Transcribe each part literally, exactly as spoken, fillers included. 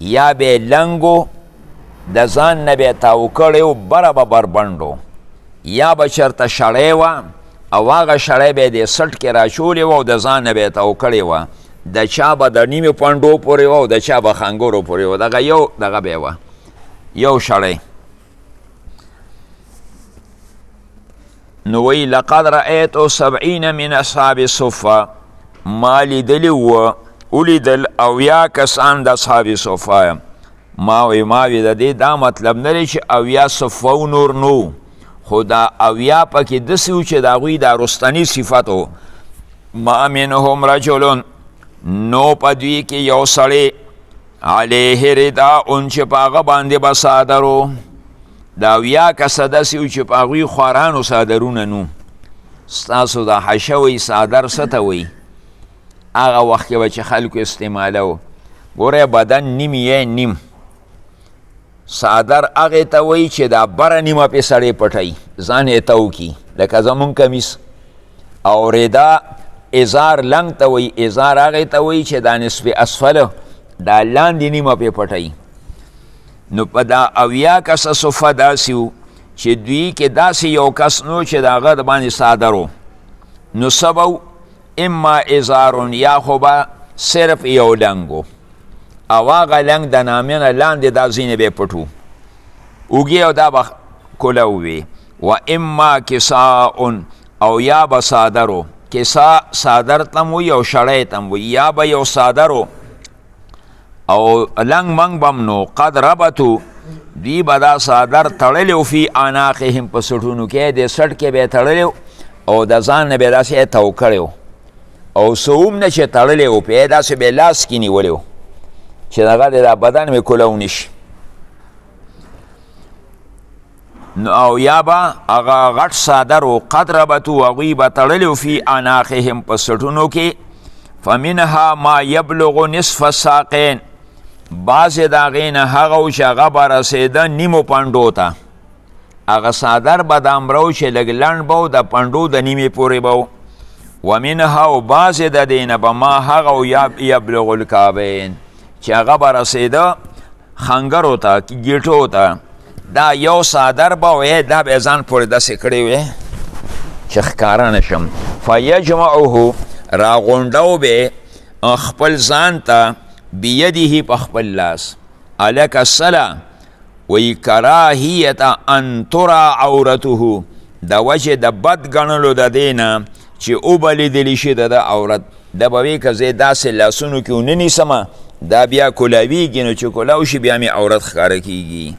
یا به لنګو د ځان نه به یې تاو کړی و بره به بربنډو یا به چېرته شړی وه او هغه شړی به یې دې سټ کې راچولې وه او د ځان نه به یې تاو کړې وه د چا به د نیمې پنډو پورې وه او د چا به خنګرو پورې وه دغه یو دغه به یې وه یو شړی نو وی لقد رأیتو سبعین من اصحاب الصفه ما لیدلی وه ولیدل اویا کسان د اصحاب صفه ما وی ما وی د دې دا مطلب نه دی چې اویا صفه و نور نو خو دا اویا پکې داسې و چې د هغوی دا رستني صفت و ما منهم رجل نو په دوی کې یو سړی علیه رداء چې په هغه باندې به صادر و دا اویا کسه داسې و چې په هغوی خوارانو صادرونه نو ستاسو دا حشوی صادر څه ته وایي هغه وخت کې به چې خلکو استعماله و ګوره بدن نیم یې نیم صادر هغې ته وایي چې دا بره نیمه پې سړی پټوي ځان یې تو کي لکه زمونږ کمیس او ردا ازار لنګ ته وایي ازار هغې ته وایي چې دا نصف اسفله دا لاندې نیمه پې پټوي نو په دا اویا کسه صفه داسې و چې دوی کې داسې یو کس نو چې د هغه د باندې صادر و نو سبو اما ازارون یا خو به صرف یو لنګ او هغه لنګ د نامې نه لاندې دا ځینې به یې پټ و اوږې او دا به کله ووي و اما کساء او یا به صادر و کسا صادر تم وي او شړی تم وي یا به یو صادر و او لنګ منګ بم نو قد ربطو دوی به دا صادر تړلی و فی اناقهم په سټونو کې د سټ کې به یې تړلی او د ځان نه به یې داسې تو کړی او سوم نه چې تړلی و په یې داسې به یې لاس کې نیولی و چې دغه د دا بدن مې کولو نشي نو او یا به هغه غټ صادر و قد ربطو هغوی به تړلی و فی اناقهم په سټونو کې فمنها ما یبلغ نصف الساقین بعضې د هغې نه هغه و چې هغه به رسېده نیمو پنډو ته هغه صادر به دامره و چې لږ لنډ به و د پنډو د نیمې پورې به و ومنها و بعضې د دې نه به ما هغه و یبلغ الکعبین چې هغه به رسېده خنګرو ته ګیټو ته دا یو صادر به وی دا به یې ځان پورې داسې کړی وی چې ښکاره نه شم فیجمعه راغونډو به خپل ځان ته بیده په خپل لاس الک الصلا وی کراهیت ان ترى عورته د وجه د بد ګڼلو د دې نه چې وبلیدلی شي د عورت د به وی که زه داسې لاسونو کې ونه نیسمه دا بیا کلاویږي نو چې کلاو شي بیا مې عورت ښکاره کیږي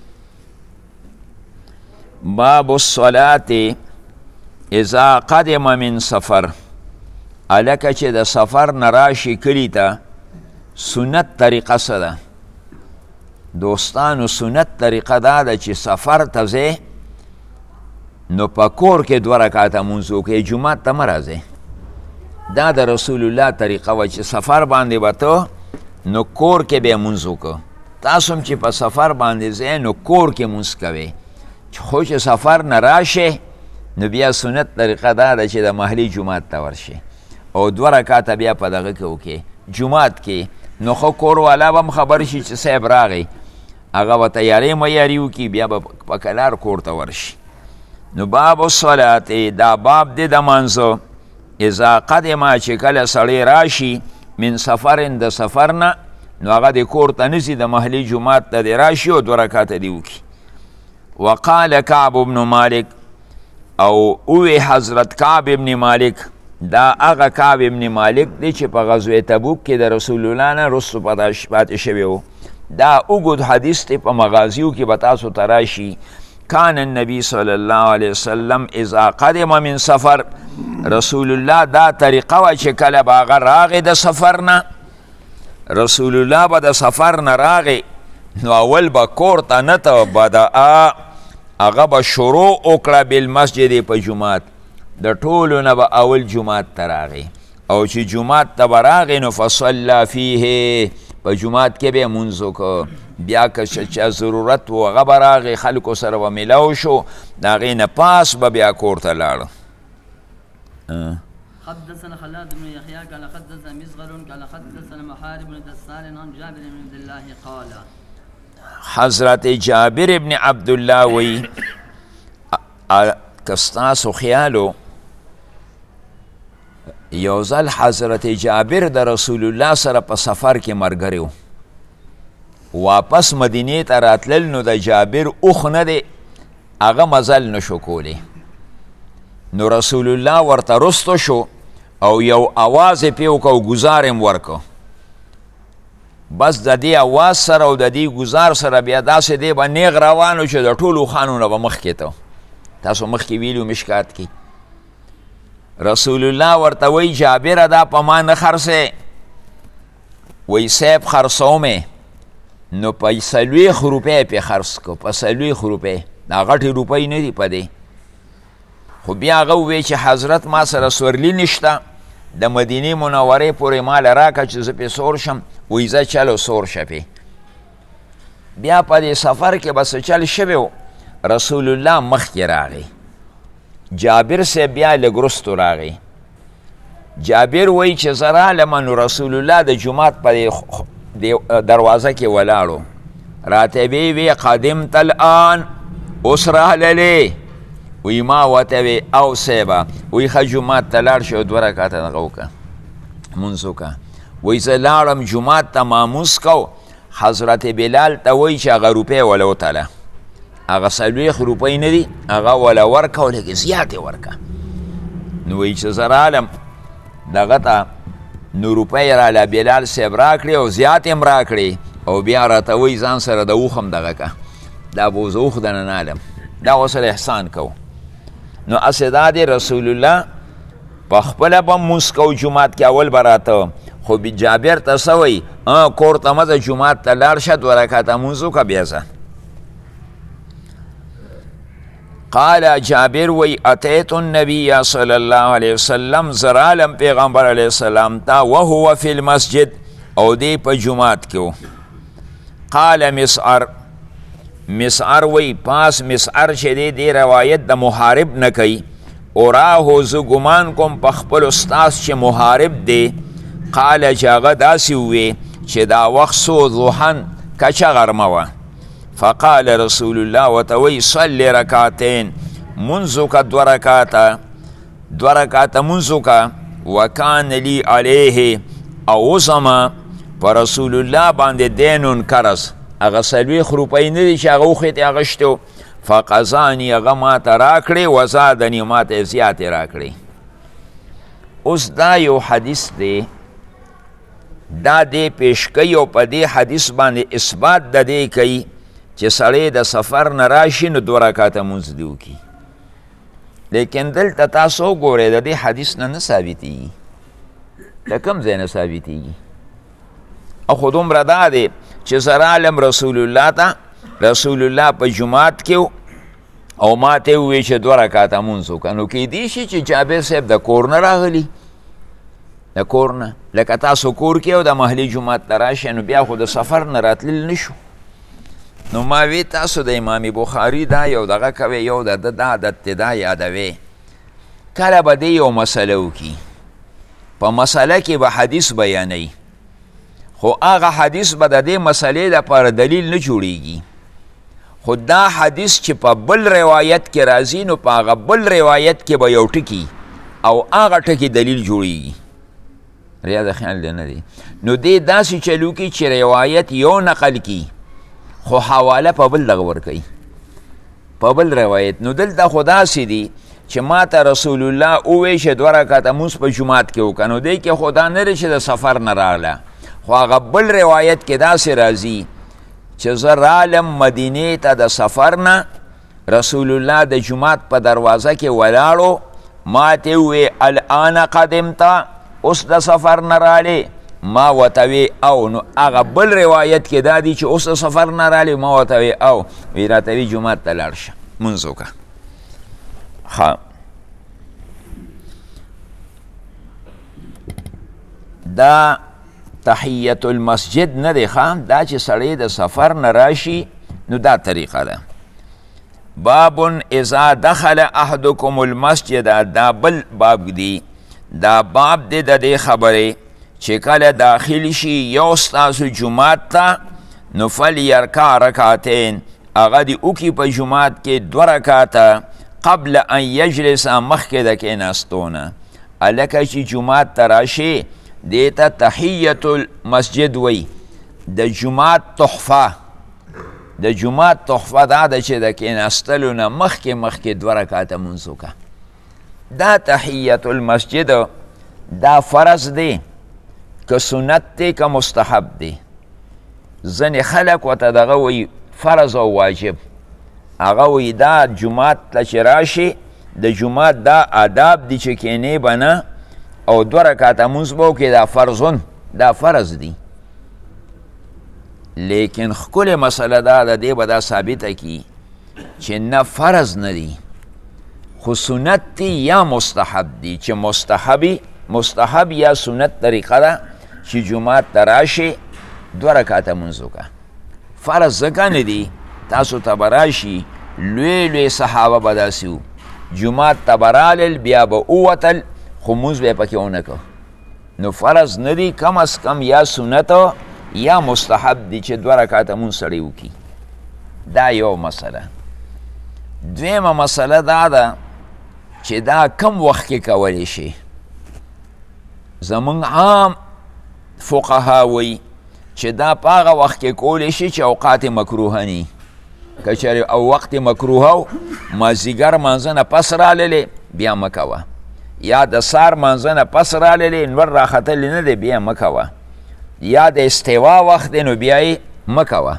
باب الصلاة اذا قدم من سفر الکه چې د سفر نه راشي کلي ته سنت طریقه څه ده دوستانو سنت طریقه دا ده چې سفر ته ځې نو په کور کې دوه رکعته مونځ وکړې جومات ته مه راځې دا د رسول الله طریقه وه چې سفر باندې به ته نو کور کې به یې مونځ وکړه تاسو هم چې په سفر باندې ځې نو کور کې مونځ کوئ خو چې سفر نه راشې نو بیا سنت طریقه دا ده چې د محلي جومات ته ورشې او دوه رکعته بیا په دغه کې وکړې جومات کې نو خو کور والا به هم خبر شي چې صاحب راغی هغه به تیارې میاري وکړي بیا به په کلار کور ته ورشي نو باب الصلاة دا باب دی د منځه اذا قدمه چې کله سړی راشي من سفرن د سفر نه نو هغه د کور ته نسي د محلي جومات ته دی راشي او دوه رکعته دی وکړي وقال کعب بن مالک او اوی حضرت کعب ابن مالک دا هغه کعب ابن مالک دی چې په غزوه تبوک کې د رسول الله نه رستو پاتې شوی و دا اوږد حدیث دی په مغازیو کې به تاسو ته راشي کان النبی صلی الله علیه وسلم اذا قدم من سفر رسول الله دا طریقه وه چې کله به هغه راغی د سفر نه رسول الله به د سفر نه راغی نو اول به کور ته نه ته بدعا هغه به شروع وکړه بالمسجد په جومات د ټولو نه به اول جومات ته راغی او چې جومات ته به راغی نو فصلی فیه په جومات کې به یې مونځ وکړه بیا که چا ضرورت و هغه به راغی خلکو سره به میلاو شو د هغې نه پاس به بیا کور ته لاړه حدثنا خلاد بن يحيى قال حدثنا مسغر قال حدثنا محارب بن دسان عن جابر بن عبد الله قال حضرت جابر ابن عبدالله وی کستاسو خیالو یوزل حضرت جابر د رسول الله سره په سفر کې مرګریو واپس مدینه ته راتلل نو د جابر اوخ نه دی هغه مزل نشو کولی نو رسول الله ورته رستو شو او یو آواز پیو کو گزارم ورکو بس د دې آواز سره او د دې گزار سره بیا داسې دی به نیغ روانو چې د ټولو خانونه به مخکې ته تاسو مخکې ویلو مشکات کې رسول الله ورته وی جابر دا په ما نه خرڅې وی صاحب خرڅومې نو په څلوېښت روپۍ پې خرڅ کو په څلوېښت روپۍ دا غټې روپۍ نه دي په دې خو بیا هغه ووی چې حضرت ما سره سورلي نشته د مدینې منورې پورې مال راکړه چې زه پې سور شم وی زه چلو سور شه پې بیا په دې سفر کې به څه چل شوی و رسول الله مخکې راغی جابر صاحب بیا لږ وروستو راغی جابر وی چې زه رالمه نو رسول الله د جومات په دروازه کې ولاړو راته وی وی قدمت الان اوس راللې وی ما ورته وی او صاحبه وی ښه جومات ته لاړ شي او دوه رکعته دغه وکړه لمونځ وکړه وی زه لاړم جومات ته ماموس کو حضرت بلال ته وی چې هغه روپۍ وله وتله هغه څلوېښت روپۍ نه دي هغه وله ورکه او لږې زیاتې ورکه نو وی چې زه رالم دغه ته نو روپۍ راله بلال صاحب راکړې او زیاتې هم راکړې او بیا راته وی ځان سره د اوښ هم دغه که دا به اوس اوښ دنه نالم دا ورسره احسان کو نو اسې دا دی رسول الله په خپله به مونځ کو جومات کې اول به راته خو جابر ته څه وی کور ته مه ځه جومات ته لاړ شه دوه رکعته مونځ وکړه بیا ځه قال جابر وی اتیت النبی صلی الله علیه وسلم زرالم پیغمبر علیه السلام تا وهو فی المسجد او دی په جومات کې قال مسعر مسعر وی پاس مسعر چې دی دی روایت د محارب نه کوي اوراهو زه ګمان کوم په خپل استاذ چې محارب دی قال چې هغه داسې ووی چې دا وخت سو ضحن کچه غرمه وه فقال رسول الله وتوي صلي ركعتين منذك دو ركعتا دو ركعتا منذك وكان لي عليه اوزما فرسول الله باندې دینون کرز هغه څلوېښت روپۍ نه دي چې هغه وخت یې اغشتو فقضاني هغه ماته راکړې وزادني ماته زیاتې راکړې اوس دا یو حدیث دی دا دی پیش کوي او په دې حدیث باندې اثبات د دې کوي چې سړی د سفر نه راشي نو دوه رکعته مونځ دې وکړي لیکن دلته تاسو وګورئ د دې حدیث نه نه ثابتېږي د کوم ځای نه ثابتېږي او خو دومره دا دی چې زه رالم رسول الله ته رسول الله په جومات کې او ما ته ووایي چې دوه رکعته مونځ وکړه نو کیدای شي چې جابر صاحب د کور نه راغلي د کور نه لکه تاسو کور کې او د محلي جومات ته راشئ نو بیا خو د سفر نه راتلل نشو نو ما وی تاسو د امام بخاري دا یو دغه کوي یو د ده دا عادت دی دا یادوي کله به دې یو مسله وکړي په مسله کې به حدیث بیانوي خو هغه حدیث به د دې مسلې دپاره دلیل نه جوړیږي خو دا حدیث چې په بل روایت کې راځي نو په هغه بل روایت کې به یو ټکي او هغه ټکي دلیل جوړیږي ریا د خیال دی نه دی نو دې داسې چلو کې چې روایت یو نقل کی خو حواله په بل دغه ورکوي په بل روایت نو دلته خو داسې دي چې ما ته رسول الله ووایي چې دوه رکعته مونځ په جومات کې وکړه نو دی کې خو دا نه دی چې د سفر نه راغله خو هغه بل روایت کې داسې راځي چې زه رالم مدینې ته د سفر نه رسول الله د جومات په دروازه کې ولاړو ما ته ووایي الان قدمته اوس د سفر نه رالی ما وتوی او نو هغه بل روایت کې دا دی چې اوس د سفر نه رالی ما وتوی او وی راته وی جومات ته لاړ شه مونځ وکړه ښه دا تحیت المسجد نه دی ښه دا چې سړی د سفر نه راشي نو دا طریقه ده باب اذا دخل احدکم المسجد دا بل باب دی دا باب دی د دې خبرې چې کله داخل شي یو ستاسو جماعت ته نو فلیرکع رکعتین هغه دې وکړي په جماعت کې دوه رکعته قبل ان یجلس مخکې د کېناستونه هلکه چې جماعت ته راشي دې ته تحیت المسجد وی د جماعت تحفه د جماعت تحفه دا ده چې د کېناستلو نه مخکې مخکې دوه رکعته لمونځ وکړه دا تحیت المسجد دا فرض دی که سنت دی که مستحب دی ځینې خلک ورته دغه وی فرض او واجب هغه وی دا جماعت ته چې راشي د جماعت دا آداب دی چې کینې به نه او دوه رکعته لمونځ به وکړي دا فرضون دا فرض دی لیکن ښکلې مسله دا ده دی به دا ثابته کي چې نه فرض نه دی خو سنت دی یا مستحب دی چې مستحبی مستحب یا سنت طریقه ده چې جماعت ته راشي دوه رکعته لمونځ وکړه فرض ځکه نه دی تاسو ته به راشي لوی لوی صحابه به داسې وو جماعت ته به رالل بیا به ووتل خو لمونځ به یې پکې ونه کړ نو فرض نه دی کم از کم یا سنت یا مستحب دی چې دوه رکعته لمونځ سړی وکړي دا یو مسله دویمه مسله دا ده چې دا کم وخت کې کولی شي زمونږ عام فقها وی چې دا په هغه وخت کې کولی شي چې اوقات مکروهه ني که چېرې او وقت مکروهه و مازدیګر مانځه نه پس راللې بیا مه کوه یا د سار مانځه نه پس راللې نور راختلی نه دی بیا مه کوه یا د استوا وخت دی نو بیا یې مه کوه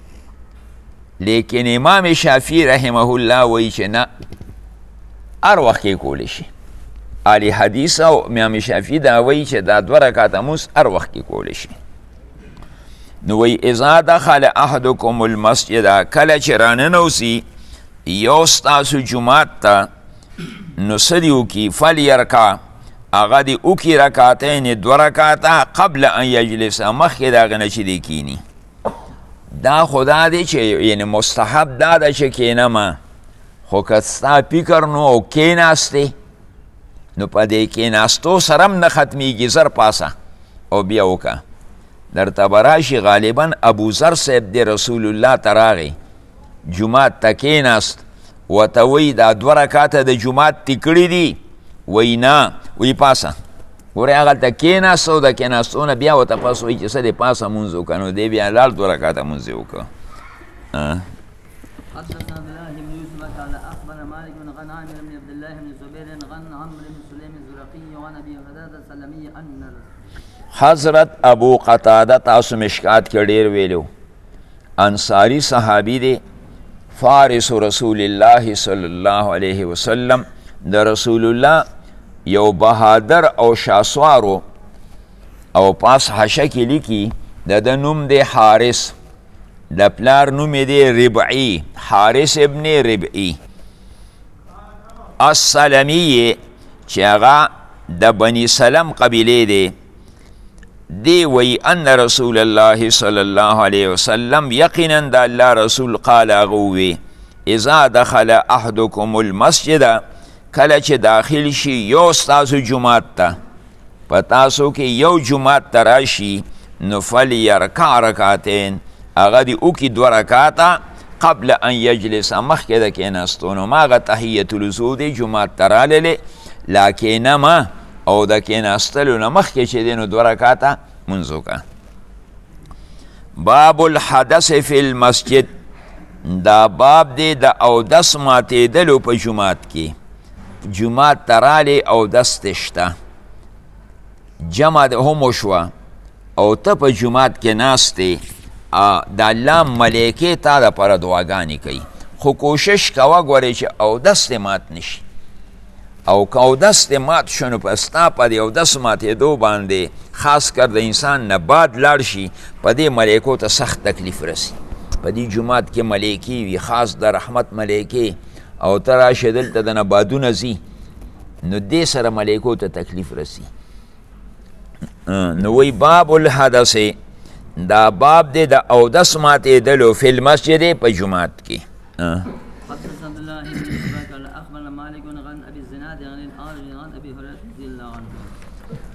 لیکن امام شافعي رحمه الله وی چې نه هر وخت کې کولی شي اهل حدیث او امام شافعي دا وی چې دا دوه رکعته لمونځ هر وخت کې کولی شي نو وی اذا دخل احدکم المسجد کله چې راننوځي یو ستاسو جماعت ته نو څه دې وکړي فلیرکع هغه دې وکړي رکعتین دوه رکعته قبل ان یجلس مخکې د هغه نه چې دی کیني دا خو دا دی چې یعنې مستحب دا ده چې کینمه خو که ستا فکر نو او کیناستې نو په دې کیناستو سره هم نه ختمیږي زر پاسه او بیا وکړه درته به راشي غالبا ابوذر صاحب دی رسول الله ته راغی جماعت ته کیناست ورته وایي دا دوه رکعته د جماعت تې کړي دي وایي نه وایي پاسه ګورې هغلته کیناست او د کیناستو نه بیا ورته پاس وایي چې څه دی پاسه لمونځ وکړه نو دی بیا لاړ دوه رکعته لمونځ یې وکړه حدثنا عبد الله بن يوسف قال اخبر مالك بن عن عامر بن عبد الله بن زبير عن عمرو بن سليم الزرقي وعن ابي هريره السلمي ان حضرت ابو قتاده تاسو مشکات کې ډیر ویلو انصاری صحابي دی فارس رسول الله صلی الله علیه وسلم د رسول الله یو بهادر او شاسوارو او پاس حشه کې لیکي د د نوم دی حارس د پلار نوم دی ربعی حارس ابن ربعی السلمی چې هغه د بني سلم قبیله دی دی وی ان رسول الله صلی الله علیه وسلم یقینا د الله رسول قال اغوی اذا دخل احدکم المسجد کله چې داخل شي یو ستاسو جماعت ته په تاسو کې یو جماعت ته راشي نو فلیرکع رکعتین هغه دې وکړي دوه رکعته قبل ان یجلس مخکې د کېناستو نو هماغه تحیة الوضو دی جماعت ته راللې لا کېنمه او د کېناستلو نه مخکې چې دی نو دوه رکعته لمونځ وکړه باب الحدث فی المسجد دا باب دی د اودس ماتېدلو په جماعت کې جماعت ته رالې اودس دې شته جمع د هم وشوه او ته په جماعت کې ناست دی د الله ملایکې تا دپاره دعاګانې کوي خو کوشش کوه ګورې چې اودس دې مات نشي او که اودس دې مات شو نو په ستا په دې اودس ماتېدو باندې خاص کر د انسان نه باد لاړ شي په دې ملایکو ته سخت تکلیف رسي په دې جماعت کې ملایکې وي خاص د رحمت ملایکې او ته راشې دلته د نه بادونه ځي نو دې سره ملایکو ته تکلیف رسي نو وی باب الحدث دا باب دی د اودس ماتېدلو فی المسجد په جماعت کې حدثنا عبد الله بن يوسف قال اخبرنا مالك عن ابي الزناد عن الحارث عن ابي هريره رضي الله عنه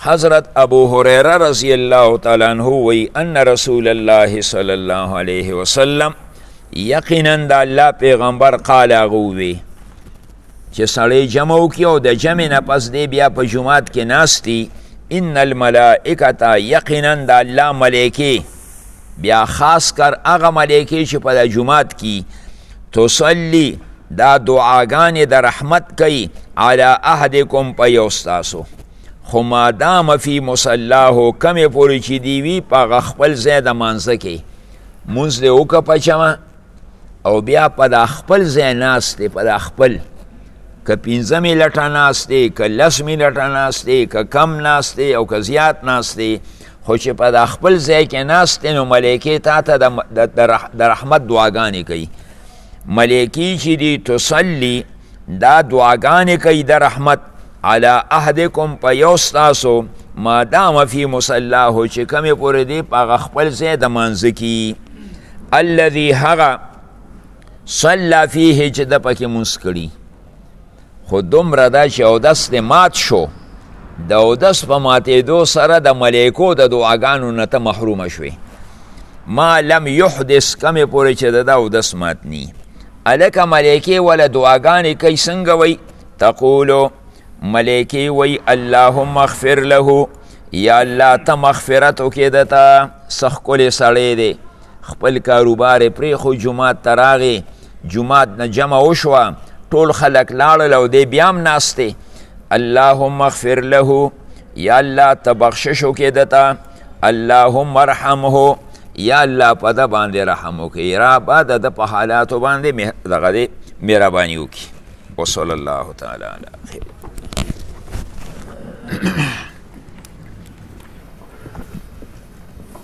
حضرت ابو هریره رضی الله تعالی عنہ وی ان رسول الله صلی الله علیه وسلم یقینا د الله پیغمبر قال غوی چې سړی جمع وکړي او د جمع نه پس دی بیا په جومات کې ناستی ان الملائکه یقینا د الله ملائکې بیا خاص کر هغه ملائکې چې په د جومات کې تصلی دا دعاګانې د رحمت کوي علی احدکم په یو ستاسو خو مادام فی مصلاه کمې پورې چې دی وي په هغه خپل ځای د مانځه کې مونځ دې وکړه په جمع او بیا په د خپل ځای ناست دی په د خپل که پنځه منټه ناست دی که لس منټه ناست دی که کم ناست دی او که زیات ناست دی خو چې په د خپل ځای کې ناست دی نو ملایکې تا ته د رحمت دعاګانې کوي ملایکې چې دي تصلي دا دعاګانې کوي د رحمت علی احدکم په یو ستاسو مادام فی مصلاه چې کمې پورې دی په هغه خپل ځای د مانځه کې الذي هغه صلی فیه چې ده پکې مونځ کړي خو دومره ده چې اودس دې مات شو د اودس په ماتېدو سره د ملایکو د دعاګانو نه ته محرومه شوې ما لم یحدث کمې پورې چې د ده اودس مات نی هلکه ملایکې وله دعاګانې کوي څنګه وی تقولو ملایکې وی اللهم اغفر له یا الله ته مغفرت وکړې ده ته څه ښکلی سړی دی خپل کاروبار یې پرېښو جومات ته راغې جومات نه جمع وشوه ټول خلک لاړل او دی بیا هم ناست دی اللهم اغفر له یا الله ته بخشش وکړې ده ته اللهم ارحمه یا الله په ده باندې رحم وکړي را به د ده په حالاتو باندې دغه دی مهرباني وکړي وصلی الله تعالی علی خیر